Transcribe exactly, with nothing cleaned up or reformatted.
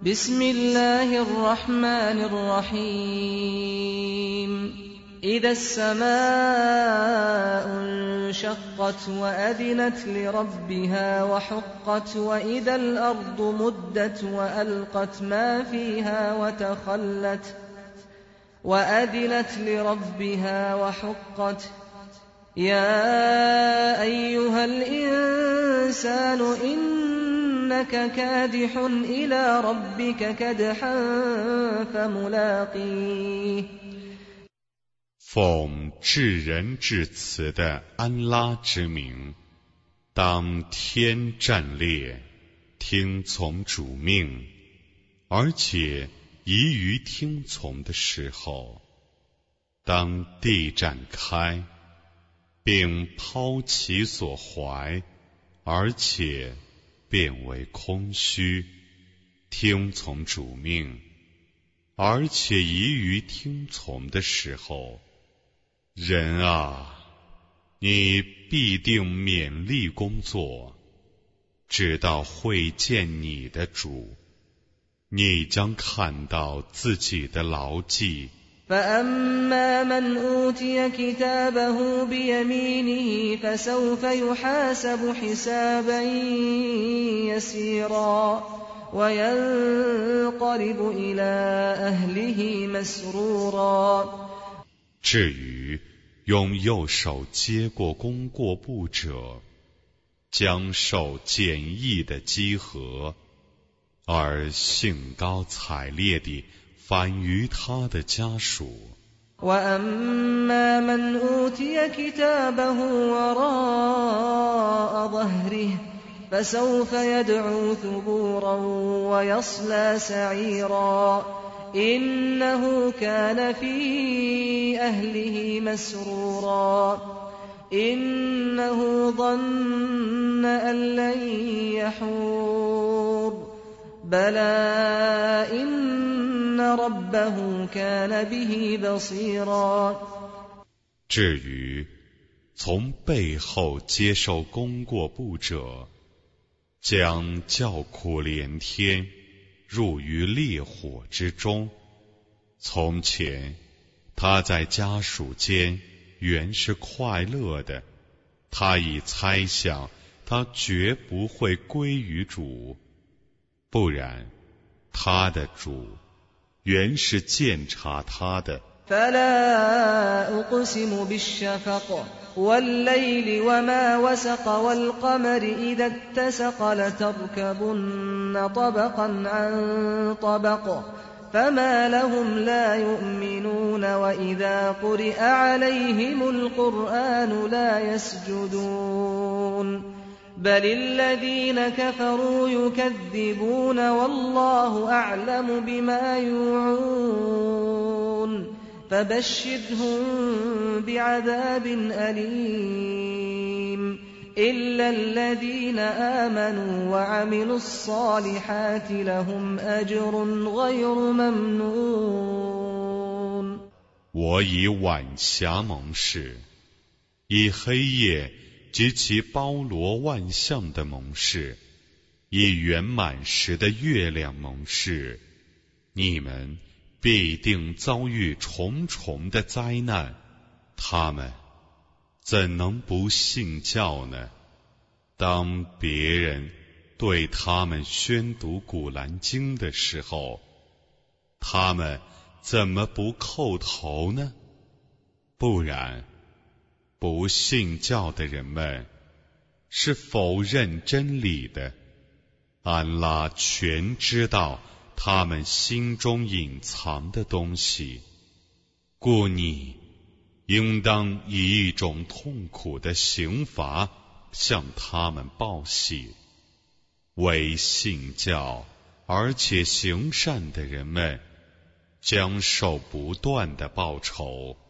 بسم الله الرحمن الرحيم إذا السماء انشقت وأذنت لربها وحقت وإذا الأرض مدت وألقت ما فيها وتخلت وأذنت لربها وحقت يا أيها الإنسان إنك كادح إلى ربك كدحا فملاقيه 奉至仁至慈的安拉之名，当天战列，听从主命，而且宜于听从的时候，当地展开，并抛其所怀，而且变为空虚，听从主命，而且宜于听从的时候，人啊，你必定勉力工作，直到会见你的主，你将看到自己的牢记。 فأما من أوتي كتابه بيمينه فسوف يحاسب حسابا يسيرا وينقلب إلى أهله مسرورا。 至于用右手接过功过簿者，将受简易的稽核，而兴高采烈地返于他的家属。 وأما من أوتي كتابه وراء ظهره فسوف يدعو ثبورا ويصلى سعيرا إنه كان في أهله مسرورا إنه ظن أن لن يحور بلى إن ربه كان به بصيرا。 至于从背后接受功过簿者，将叫苦连天，入于烈火之中。从前他在家属间原是快乐的，他已猜想他绝不会归于主，不然他的主原是鉴察他的。 فلا أقسم بالشفق والليل وما وسق والقمر إذا اتسق لتركبن طبقا عن طبق فما لهم لا يؤمنون وإذا قرئ عليهم القرآن لا يسجدون بل الذين كفروا يكذبون والله أعلم بما يوعون فبشرهم بعذاب أليم إلا الذين آمنوا وعملوا الصالحات لهم أجر غير ممنون。 我以晚霞蒙示，以黑夜及其包罗万象的蒙示，以圆满时的月亮蒙示，你们必定遭遇重重的灾难，他们怎能不信教呢？当别人对他们宣读古兰经的时候，他们怎么不叩头呢？不然不信教的人们是否认真理的，安拉全知道他们心中隐藏的东西，故你应当以一种痛苦的刑罚向他们报喜。为信教而且行善的人们将受不断的报酬。